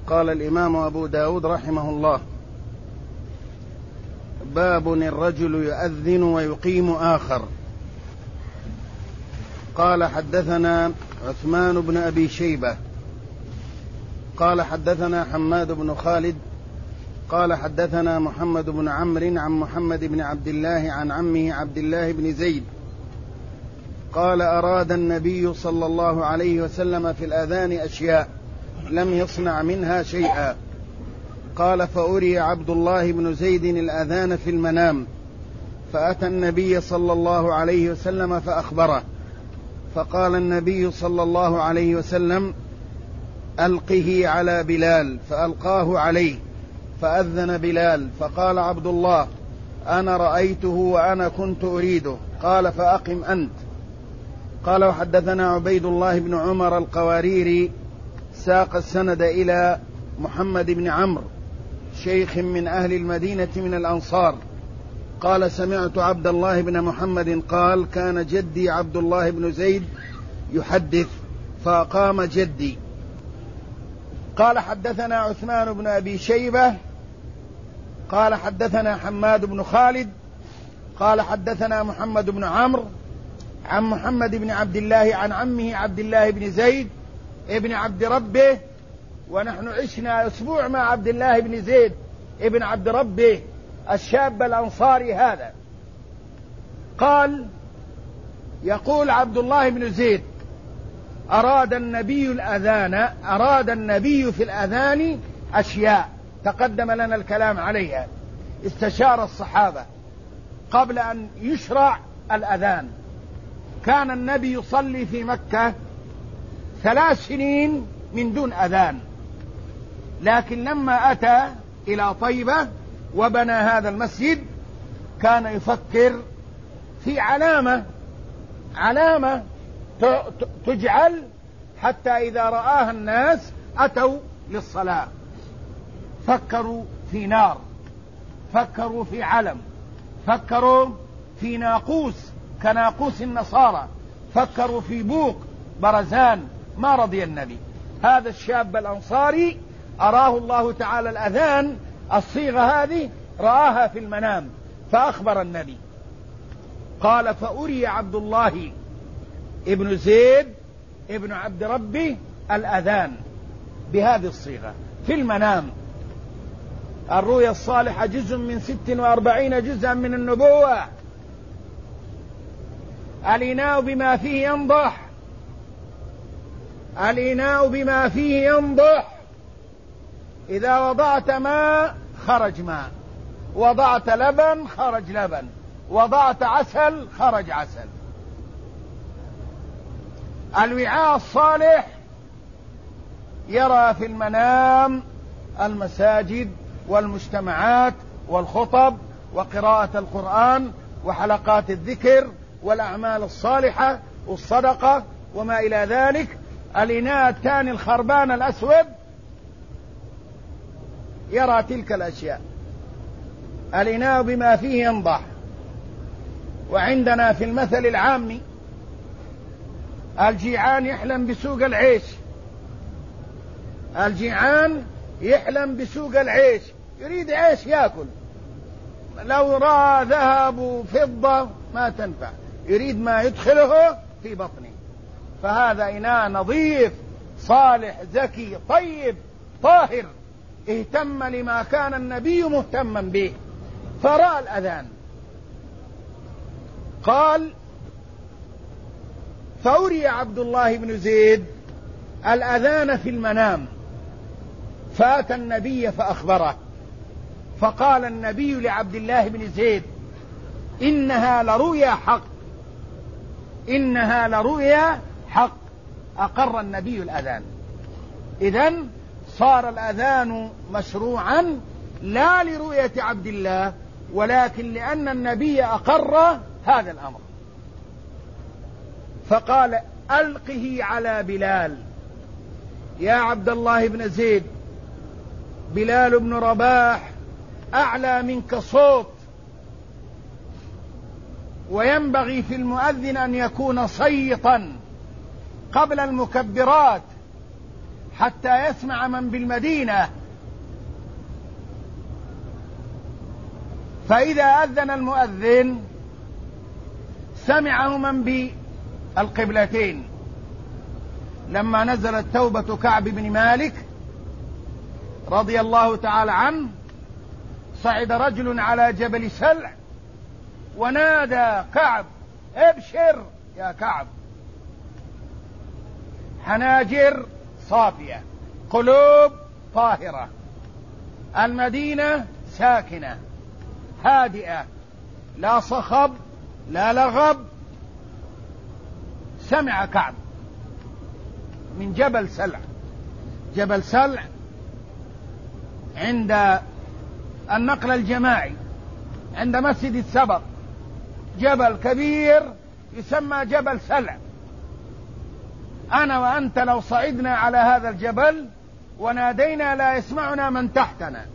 قال الإمام أبو داود رحمه الله: باب الرجل يؤذن ويقيم آخر. قال: حدثنا عثمان بن أبي شيبة قال حدثنا حماد بن خالد قال حدثنا محمد بن عمرو عن محمد بن عبد الله عن عمه عبد الله بن زيد قال: أراد النبي صلى الله عليه وسلم في الأذان أشياء لم يصنع منها شيئا. قال: فأري عبد الله بن زيد الأذان في المنام، فأتى النبي صلى الله عليه وسلم فأخبره، فقال النبي صلى الله عليه وسلم: ألقه على بلال، فألقاه عليه، فأذن بلال، فقال عبد الله: أنا رأيته وأنا كنت أريده. قال: فأقم أنت. قال: وحدثنا عبيد الله بن عمر القواريري ساق السند إلى محمد بن عمرو شيخ من أهل المدينة من الأنصار قال: سمعت عبد الله بن محمد قال: كان جدي عبد الله بن زيد يحدث فأقام جدي. قال: حدثنا عثمان بن أبي شيبة قال حدثنا حماد بن خالد قال حدثنا محمد بن عمرو عن محمد بن عبد الله عن عمه عبد الله بن زيد ابن عبد ربه، ونحن عشنا أسبوع مع عبد الله بن زيد ابن عبد ربه الشاب الأنصاري هذا. قال: يقول عبد الله بن زيد: أراد النبي في الأذان أشياء تقدم لنا الكلام عليها، استشار الصحابة قبل أن يشرع الأذان. كان النبي يصلي في مكة 3 سنين من دون أذان، لكن لما أتى إلى طيبة وبنى هذا المسجد كان يفكر في علامة تجعل حتى إذا رآها الناس أتوا للصلاة. فكروا في نار، فكروا في علم، فكروا في ناقوس كناقوس النصارى، فكروا في بوق برزان. ما رضي النبي. هذا الشاب الأنصاري أراه الله تعالى الأذان، الصيغة هذه رآها في المنام فأخبر النبي. قال: فأري عبد الله ابن زيد ابن عبد ربي الأذان بهذه الصيغة في المنام. الرؤيا الصالحة جزء من 46 جزءا من النبوة. الإناء بما فيه ينضح، الإناء بما فيه ينضح. إذا وضعت ماء خرج ماء، وضعت لبن خرج لبن، وضعت عسل خرج عسل. الوعاء الصالح يرى في المنام المساجد والمجتمعات والخطب وقراءة القرآن وحلقات الذكر والأعمال الصالحة والصدقة وما إلى ذلك. الإناء الثاني الخربان الأسود يرى تلك الأشياء. الإناء بما فيه ينضح. وعندنا في المثل العامي: الجيعان يحلم بسوق العيش، الجيعان يحلم بسوق العيش، يريد عيش يأكل. لو رأى ذهب وفضة ما تنفع، يريد ما يدخله في بطنه. فهذا إناء نظيف صالح زكي طيب طاهر، اهتم لما كان النبي مهتما به، فرأى الأذان. قال: فأري عبد الله بن زيد الأذان في المنام، فأتى النبي فأخبره، فقال النبي لعبد الله بن زيد: إنها لرؤيا حق، إنها لرؤيا حق. أقر النبي الأذان. إذن صار الأذان مشروعا لا لرؤية عبد الله، ولكن لأن النبي أقر هذا الأمر. فقال: ألقه على بلال. يا عبد الله بن زيد، بلال بن رباح أعلى منك صوت، وينبغي في المؤذن أن يكون صيتا قبل المكبرات حتى يسمع من بالمدينة، فإذا أذن المؤذن سمعه من بالقبلتين. لما نزلت توبة كعب بن مالك رضي الله تعالى عنه، صعد رجل على جبل سلع ونادى: كعب، ابشر يا كعب، حناجر صافية، قلوب طاهرة، المدينة ساكنة هادئة، لا صخب لا لغب. سمع كعب من جبل سلع. جبل سلع عند النقل الجماعي عند مسجد السبق، جبل كبير يسمى جبل سلع. أنا وأنت لو صعدنا على هذا الجبل ونادينا لا يسمعنا من تحتنا،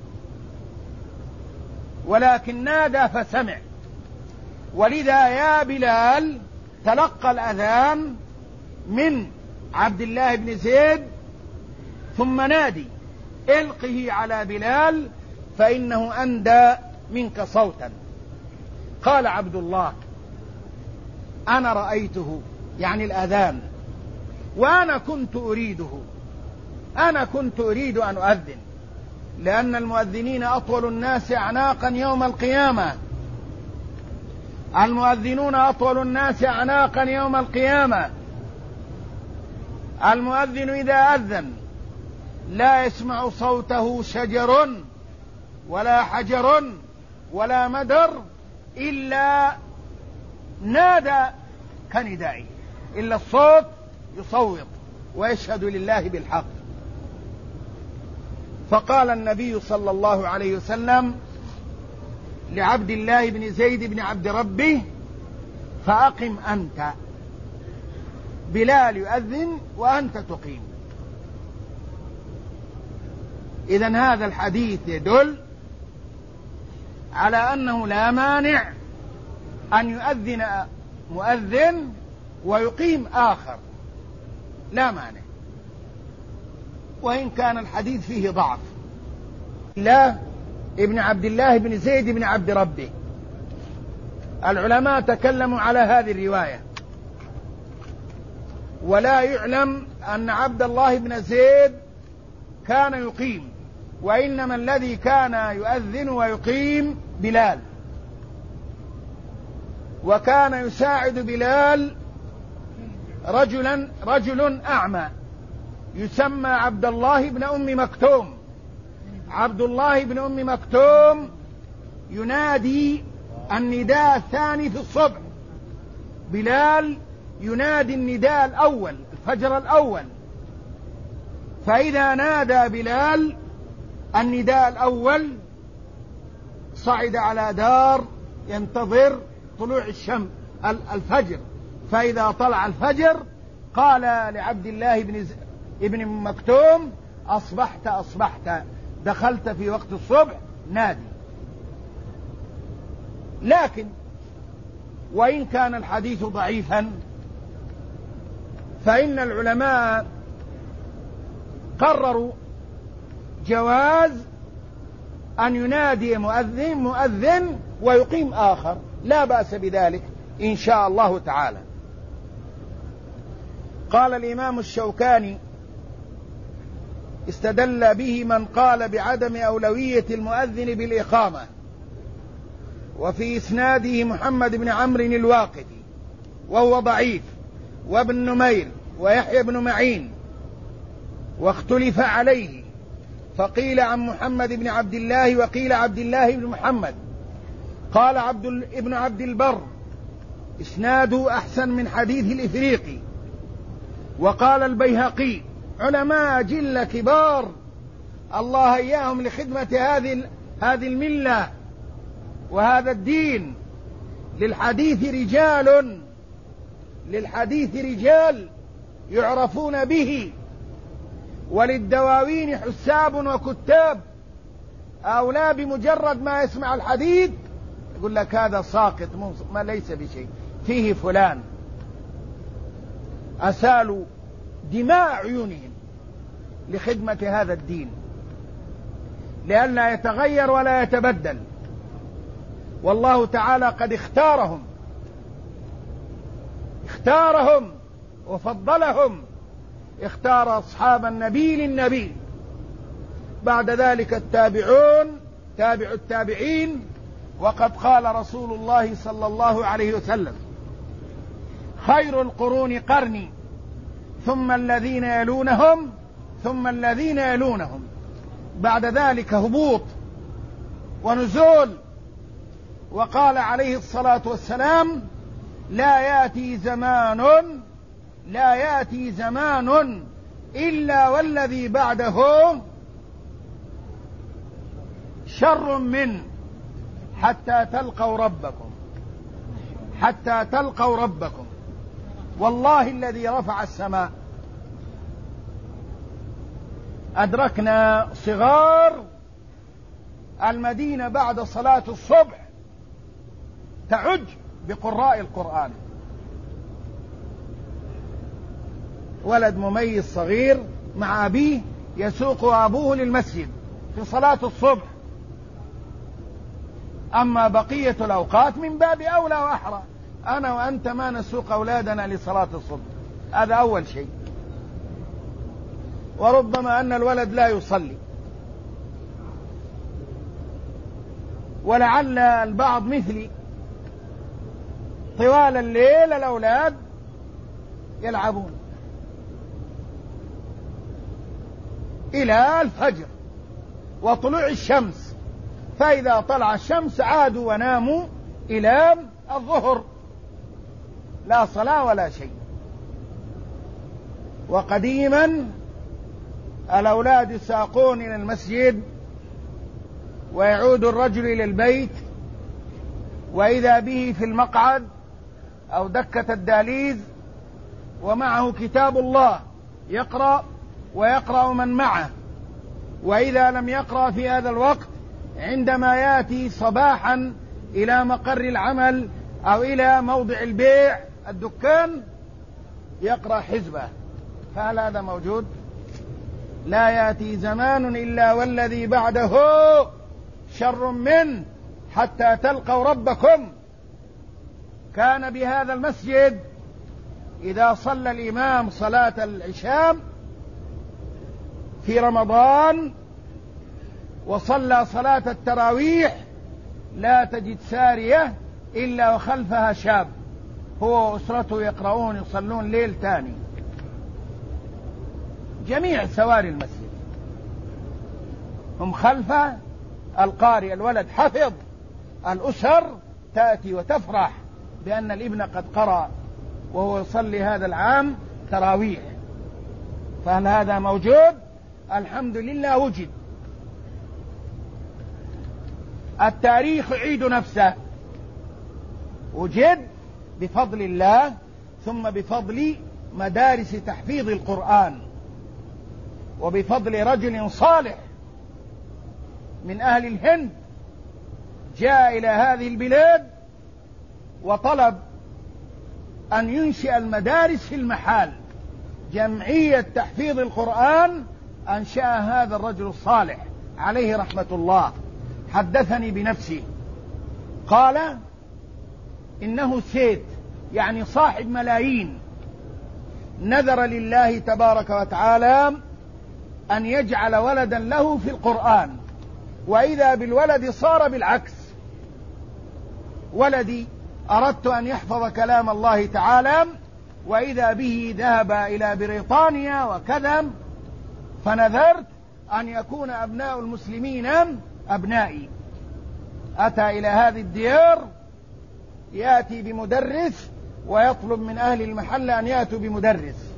ولكن نادى فسمع. ولذا يا بلال تلقى الأذان من عبد الله بن زيد ثم نادي: القه على بلال فإنه أندى منك صوتا. قال عبد الله: أنا رأيته، يعني الأذان، وأنا كنت أريده، أنا كنت أريد أن أؤذن، لأن المؤذنين أطول الناس أعناقا يوم القيامة. المؤذنون أطول الناس أعناقا يوم القيامة. المؤذن إذا أذن لا يسمع صوته شجر ولا حجر ولا مدر إلا نادى كندائي، إلا الصوت يصوت ويشهد لله بالحق. فقال النبي صلى الله عليه وسلم لعبد الله بن زيد بن عبد ربه: فأقم أنت، بلال يؤذن وأنت تقيم. إذن هذا الحديث يدل على أنه لا مانع أن يؤذن مؤذن ويقيم آخر، لا مانع، وإن كان الحديث فيه ضعف. لا ابن عبد الله بن زيد بن عبد ربه، العلماء تكلموا على هذه الرواية، ولا يعلم أن عبد الله بن زيد كان يقيم، وإنما الذي كان يؤذن ويقيم بلال، وكان يساعد بلال رجل أعمى يسمى عبد الله بن أم مكتوم. عبد الله بن أم مكتوم ينادي النداء الثاني في الصبح، بلال ينادي النداء الأول الفجر الأول. فإذا نادى بلال النداء الأول صعد على دار ينتظر طلوع الفجر، فإذا طلع الفجر قال لعبد الله ابن مكتوم: أصبحت أصبحت، دخلت في وقت الصبح، نادي. لكن وإن كان الحديث ضعيفا فإن العلماء قرروا جواز أن ينادي مؤذن ويقيم آخر، لا بأس بذلك إن شاء الله تعالى. قال الإمام الشوكاني: استدل به من قال بعدم أولوية المؤذن بالإقامة، وفي إسناده محمد بن عمرو الواقدي وهو ضعيف، وابن نمير ويحيى بن معين، واختلف عليه، فقيل عن محمد بن عبد الله وقيل عبد الله بن محمد. قال ابن عبد البر: إسناده أحسن من حديث الإفريقي. وقال البيهقي: علماء جل كبار الله إياهم لخدمة هذه الملة وهذا الدين، للحديث رجال يعرفون به، وللدواوين حساب وكتاب. أولى بمجرد ما يسمع الحديث يقول لك هذا ساقط ما ليس بشيء، فيه فلان، أسالوا دماء عيونهم لخدمة هذا الدين، لئلا يتغير ولا يتبدل. والله تعالى قد اختارهم وفضلهم، اختار أصحاب النبي للنبي، بعد ذلك التابعون تابع التابعين. وقد قال رسول الله صلى الله عليه وسلم: خير القرون قرني ثم الذين يلونهم ثم الذين يلونهم. بعد ذلك هبوط ونزول. وقال عليه الصلاة والسلام: لا يأتي زمان إلا والذي بعده شر منه حتى تلقوا ربكم. والله الذي رفع السماء أدركنا صغار المدينة بعد صلاة الصبح تعج بقراء القرآن. ولد مميز صغير مع أبيه يسوق أبوه للمسجد في صلاة الصبح. أما بقية الأوقات من باب أولى وأحرى أنا وأنت ما نسوق أولادنا لصلاة الصبح، هذا أول شيء. وربما أن الولد لا يصلي، ولعل البعض مثلي طوال الليل الأولاد يلعبون إلى الفجر وطلوع الشمس، فإذا طلع الشمس عادوا وناموا إلى الظهر، لا صلاة ولا شيء. وقديما الأولاد يساقون إلى المسجد ويعود الرجل إلى البيت وإذا به في المقعد أو دكة الداليز ومعه كتاب الله يقرأ ويقرأ من معه. وإذا لم يقرأ في هذا الوقت عندما يأتي صباحا إلى مقر العمل أو إلى موضع البيع الدكان يقرأ حزبه. فهل هذا موجود؟ لا يأتي زمان إلا والذي بعده شر منه حتى تلقوا ربكم. كان بهذا المسجد إذا صلى الإمام صلاة العشاء في رمضان وصلى صلاة التراويح لا تجد سارية إلا وخلفها شاب هو وأسرته يقرؤون يصلون ليل تاني. جميع سواري المسجد هم خلف القارئ، الولد حفظ، الأسر تأتي وتفرح بأن الابن قد قرأ وهو يصلي هذا العام تراويح. فهل هذا موجود؟ الحمد لله وجد. التاريخ يعيد نفسه، وجد بفضل الله ثم بفضل مدارس تحفيظ القرآن وبفضل رجل صالح من أهل الهند جاء إلى هذه البلاد وطلب أن ينشئ المدارس في المحال. جمعية تحفيظ القرآن أنشأ هذا الرجل الصالح عليه رحمة الله. حدثني بنفسه قال إنه سيد يعني صاحب ملايين نذر لله تبارك وتعالى أن يجعل ولدا له في القرآن، وإذا بالولد صار بالعكس. ولدي أردت أن يحفظ كلام الله تعالى وإذا به ذهب إلى بريطانيا وكذا، فنذرت أن يكون أبناء المسلمين أبنائي. أتى إلى هذه الديار يأتي بمدرس ويطلب من أهل المحل أن يأتوا بمدرس،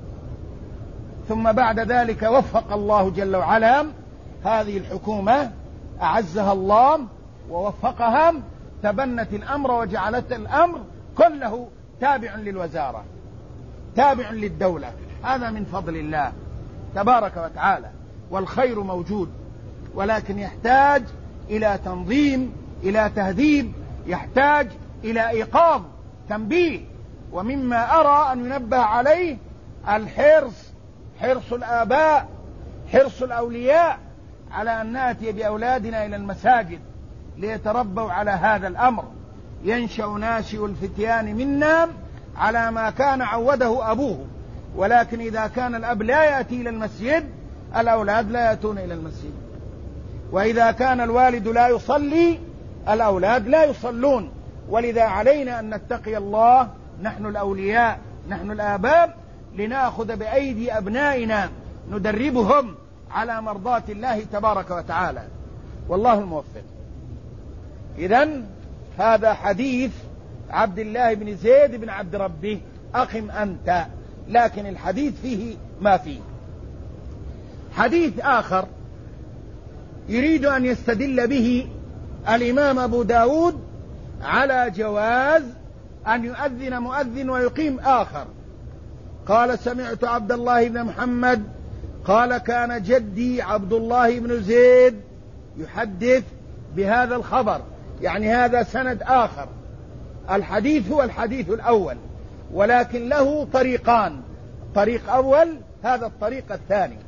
ثم بعد ذلك وفق الله جل وعلا هذه الحكومة أعزها الله ووفقها، تبنت الأمر وجعلت الأمر كله تابع للوزارة تابع للدولة. هذا من فضل الله تبارك وتعالى، والخير موجود، ولكن يحتاج إلى تنظيم، إلى تهذيب، يحتاج إلى إيقاظ، تنبيه. ومما أرى أن ينبه عليه الحرص، حرص الآباء حرص الأولياء على أن نأتي بأولادنا إلى المساجد ليتربوا على هذا الأمر. ينشأ ناشئ الفتيان منا على ما كان عوده أبوه، ولكن إذا كان الأب لا يأتي إلى المسجد الأولاد لا يأتون إلى المسجد، وإذا كان الوالد لا يصلي الأولاد لا يصلون. ولذا علينا أن نتقي الله نحن الأولياء نحن الآباء، لنأخذ بأيدي أبنائنا ندربهم على مرضاة الله تبارك وتعالى، والله الموفق. إذن هذا حديث عبد الله بن زيد بن عبد ربه أقم أنت، لكن الحديث فيه ما فيه. حديث آخر يريد أن يستدل به الإمام أبو داود على جواز أن يؤذن مؤذن ويقيم آخر. قال سمعت عبد الله بن محمد قال كان جدي عبد الله بن زيد يحدث بهذا الخبر، يعني هذا سند آخر. الحديث هو الحديث الأول، ولكن له طريقان، طريق أول هذا الطريق الثاني.